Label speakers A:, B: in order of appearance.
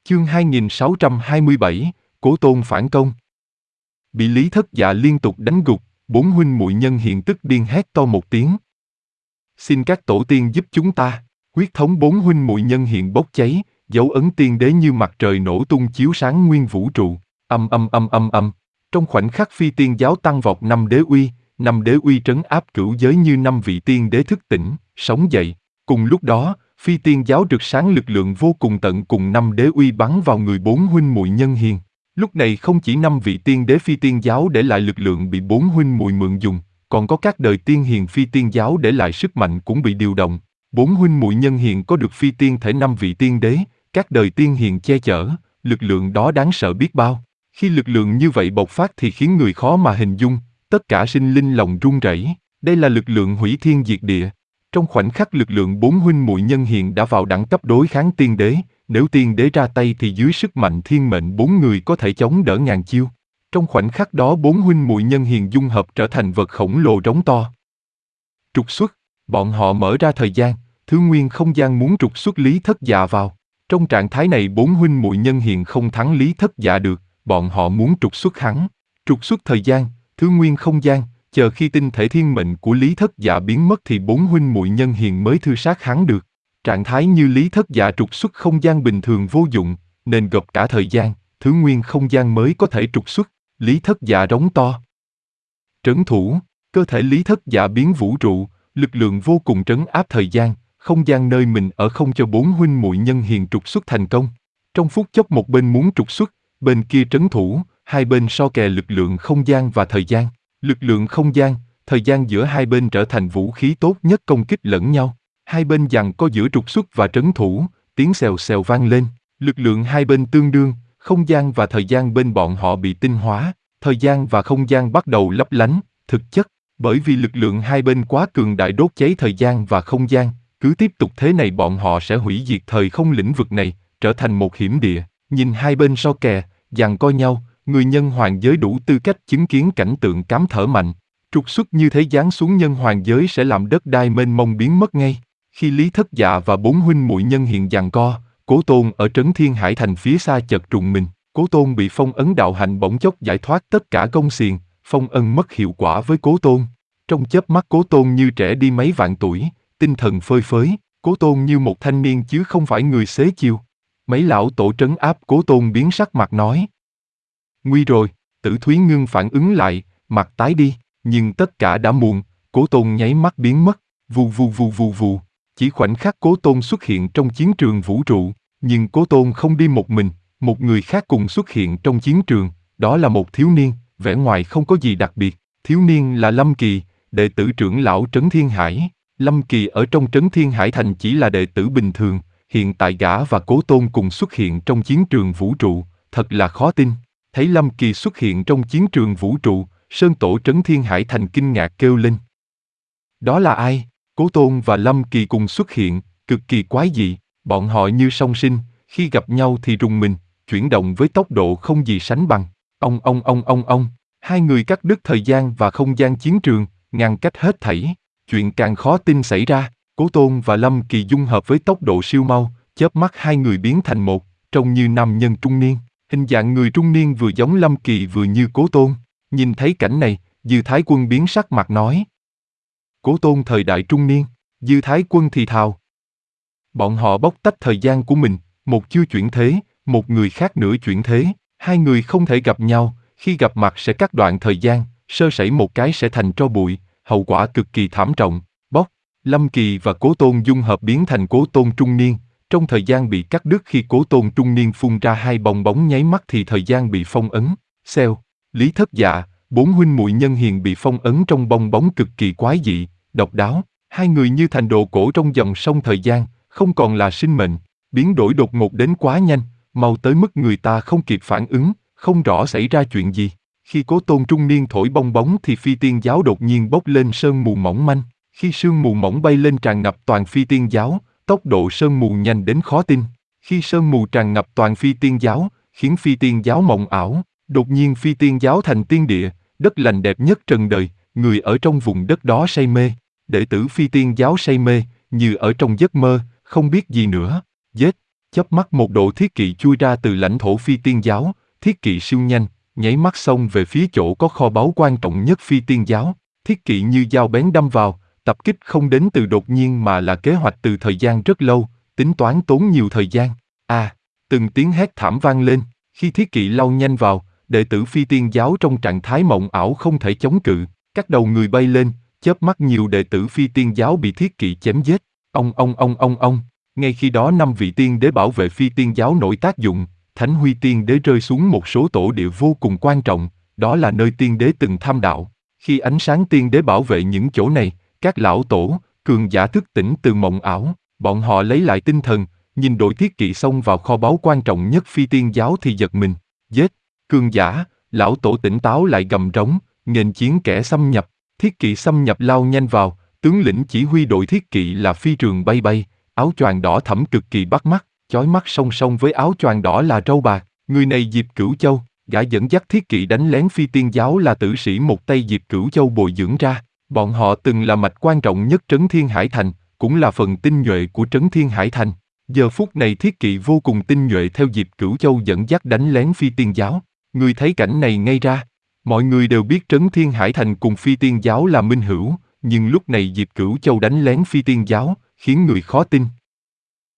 A: Chương 2627, Cố Tôn phản công. Bị Lý Thất Dạ liên tục đánh gục, bốn huynh muội Nhân Hiền tức điên hét to một tiếng. Xin các tổ tiên giúp chúng ta. Huyết thống bốn huynh muội Nhân Hiền bốc cháy, dấu ấn tiên đế như mặt trời nổ tung chiếu sáng nguyên vũ trụ. Âm âm âm âm âm. Trong khoảnh khắc phi tiên giáo tăng vọt năm đế uy trấn áp cửu giới như năm vị tiên đế thức tỉnh, sống dậy. Cùng lúc đó, phi tiên giáo rực sáng lực lượng vô cùng tận cùng năm đế uy bắn vào người bốn huynh muội Nhân Hiền. Lúc này không chỉ năm vị tiên đế phi tiên giáo để lại lực lượng bị bốn huynh muội mượn dùng, còn có các đời tiên hiền phi tiên giáo để lại sức mạnh cũng bị điều động. Bốn huynh muội Nhân Hiền có được phi tiên thể năm vị tiên đế, các đời tiên hiền che chở, lực lượng đó đáng sợ biết bao. Khi lực lượng như vậy bộc phát thì khiến người khó mà hình dung, tất cả sinh linh lòng run rẩy. Đây là lực lượng hủy thiên diệt địa. Trong khoảnh khắc lực lượng bốn huynh muội Nhân Hiền đã vào đẳng cấp đối kháng tiên đế, nếu tiên đế ra tay thì dưới sức mạnh thiên mệnh bốn người có thể chống đỡ ngàn chiêu. Trong khoảnh khắc đó bốn huynh muội Nhân Hiền dung hợp trở thành vật khổng lồ rống to. Trục xuất, bọn họ mở ra thời gian, thứ nguyên không gian muốn trục xuất Lý Thất Dạ vào. Trong trạng thái này bốn huynh muội Nhân Hiền không thắng Lý Thất Dạ được, bọn họ muốn trục xuất hắn. Trục xuất thời gian, thứ nguyên không gian, chờ khi tinh thể thiên mệnh của Lý Thất Dạ biến mất thì bốn huynh muội Nhân Hiền mới thư sát hắn được. Trạng thái như Lý Thất Dạ trục xuất không gian bình thường vô dụng, nên gộp cả thời gian, thứ nguyên không gian mới có thể trục xuất. Lý Thất Dạ rống to. Trấn thủ, cơ thể Lý Thất Dạ biến vũ trụ, lực lượng vô cùng trấn áp thời gian, không gian nơi mình ở không cho bốn huynh muội Nhân Hiền trục xuất thành công. Trong phút chốc một bên muốn trục xuất, bên kia trấn thủ, hai bên so kè lực lượng không gian và thời gian. Lực lượng không gian, thời gian giữa hai bên trở thành vũ khí tốt nhất công kích lẫn nhau. Hai bên giằng co giữa trục xuất và trấn thủ, tiếng xèo xèo vang lên. Lực lượng hai bên tương đương, không gian và thời gian bên bọn họ bị tinh hóa. Thời gian và không gian bắt đầu lấp lánh, thực chất, bởi vì lực lượng hai bên quá cường đại đốt cháy thời gian và không gian. Cứ tiếp tục thế này bọn họ sẽ hủy diệt thời không lĩnh vực này, trở thành một hiểm địa. Nhìn hai bên so kè, giằng co nhau, người nhân hoàng giới đủ tư cách chứng kiến cảnh tượng cám thở mạnh. Trục xuất như thế giáng xuống nhân hoàng giới sẽ làm đất đai mênh mông biến mất ngay. Khi Lý Thất Dạ và bốn huynh muội Nhân Hiền giằng co, Cố Tôn ở Trấn Thiên Hải Thành phía xa chợt trùng mình. Cố Tôn bị phong ấn đạo hạnh bỗng chốc giải thoát tất cả gông xiềng, phong ấn mất hiệu quả với Cố Tôn. Trong chớp mắt Cố Tôn như trẻ đi mấy vạn tuổi, tinh thần phơi phới, Cố Tôn như một thanh niên chứ không phải người xế chiều. Mấy lão tổ trấn áp Cố Tôn biến sắc mặt nói. Nguy rồi, Tử Thúy Ngưng phản ứng lại, mặt tái đi, nhưng tất cả đã muộn, Cố Tôn nháy mắt biến mất, vù vù vù vù vù. Chỉ khoảnh khắc Cố Tôn xuất hiện trong chiến trường vũ trụ, nhưng Cố Tôn không đi một mình, một người khác cùng xuất hiện trong chiến trường, đó là một thiếu niên, vẻ ngoài không có gì đặc biệt. Thiếu niên là Lâm Kỳ, đệ tử trưởng lão Trấn Thiên Hải. Lâm Kỳ ở trong Trấn Thiên Hải Thành chỉ là đệ tử bình thường, hiện tại gã và Cố Tôn cùng xuất hiện trong chiến trường vũ trụ, thật là khó tin. Thấy Lâm Kỳ xuất hiện trong chiến trường vũ trụ, Sơn Tổ Trấn Thiên Hải Thành kinh ngạc kêu lên. Đó là ai? Cố Tôn và Lâm Kỳ cùng xuất hiện, cực kỳ quái dị, bọn họ như song sinh, khi gặp nhau thì rùng mình, chuyển động với tốc độ không gì sánh bằng. Ông, hai người cắt đứt thời gian và không gian chiến trường, ngăn cách hết thảy. Chuyện càng khó tin xảy ra, Cố Tôn và Lâm Kỳ dung hợp với tốc độ siêu mau, chớp mắt hai người biến thành một, trông như nam nhân trung niên. Hình dạng người trung niên vừa giống Lâm Kỳ vừa như Cố Tôn. Nhìn thấy cảnh này, Dư Thái Quân biến sắc mặt nói. Cố Tôn thời đại trung niên, Dư Thái Quân thì thào. Bọn họ bóc tách thời gian của mình, một chưa chuyển thế, một người khác nữa chuyển thế. Hai người không thể gặp nhau, khi gặp mặt sẽ cắt đoạn thời gian, sơ sẩy một cái sẽ thành tro bụi, hậu quả cực kỳ thảm trọng. Bóc, Lâm Kỳ và Cố Tôn dung hợp biến thành Cố Tôn trung niên. Trong thời gian bị cắt đứt khi Cố Tôn trung niên phun ra hai bong bóng nháy mắt thì thời gian bị phong ấn. Xèo, Lý Thất Dạ, bốn huynh muội Nhân Hiền bị phong ấn trong bong bóng cực kỳ quái dị, độc đáo. Hai người như thành đồ cổ trong dòng sông thời gian, không còn là sinh mệnh, biến đổi đột ngột đến quá nhanh, mau tới mức người ta không kịp phản ứng, không rõ xảy ra chuyện gì. Khi Cố Tôn trung niên thổi bong bóng thì phi tiên giáo đột nhiên bốc lên sương mù mỏng manh. Khi sương mù mỏng bay lên tràn ngập toàn phi tiên giáo, tốc độ sương mù nhanh đến khó tin. Khi sương mù tràn ngập toàn phi tiên giáo, khiến phi tiên giáo mộng ảo, đột nhiên phi tiên giáo thành tiên địa, đất lành đẹp nhất trần đời, người ở trong vùng đất đó say mê. Đệ tử phi tiên giáo say mê, như ở trong giấc mơ, không biết gì nữa. Giết, Chớp mắt một đội thiết kỵ chui ra từ lãnh thổ Phi Tiên giáo, thiết kỵ siêu nhanh, nháy mắt xông về phía chỗ có kho báu quan trọng nhất Phi Tiên giáo. Thiết kỵ như dao bén đâm vào, tập kích không đến từ đột nhiên mà là kế hoạch từ thời gian rất lâu, tính toán tốn nhiều thời gian. Từng tiếng hét thảm vang lên, khi thiết kỵ lao nhanh vào, đệ tử Phi Tiên giáo trong trạng thái mộng ảo không thể chống cự, các đầu người bay lên, chớp mắt nhiều đệ tử Phi Tiên giáo bị thiết kỵ chém giết. Ông. Ngay khi đó 5 vị tiên đế bảo vệ Phi Tiên giáo nổi tác dụng, Thánh Huy tiên đế rơi xuống một số tổ địa vô cùng quan trọng, đó là nơi tiên đế từng tham đạo. Khi ánh sáng tiên đế bảo vệ những chỗ này, các lão tổ, cường giả thức tỉnh từ mộng ảo, bọn họ lấy lại tinh thần, nhìn đội thiết kỵ xông vào kho báu quan trọng nhất Phi Tiên giáo thì giật mình. Giết! Cường giả, lão tổ tỉnh táo lại gầm rống, nghênh chiến kẻ xâm nhập. Thiết kỵ xâm nhập lao nhanh vào, tướng lĩnh chỉ huy đội thiết kỵ là phi trường bay, áo choàng đỏ thẫm cực kỳ bắt mắt, chói mắt song song với áo choàng đỏ là râu bạc. Người này Diệp Cửu Châu, gã dẫn dắt thiết kỵ đánh lén Phi Tiên giáo là tử sĩ một tay Diệp Cửu Châu bồi dưỡng ra. Bọn họ từng là mạch quan trọng nhất Trấn Thiên Hải Thành, cũng là phần tinh nhuệ của Trấn Thiên Hải Thành. Giờ phút này thiết kỵ vô cùng tinh nhuệ theo Diệp Cửu Châu dẫn dắt đánh lén Phi Tiên giáo. Người thấy cảnh này ngay ra. Mọi người đều biết Trấn Thiên Hải Thành cùng Phi Tiên giáo là minh hữu, nhưng lúc này Diệp Cửu Châu đánh lén Phi Tiên giáo, khiến người khó tin.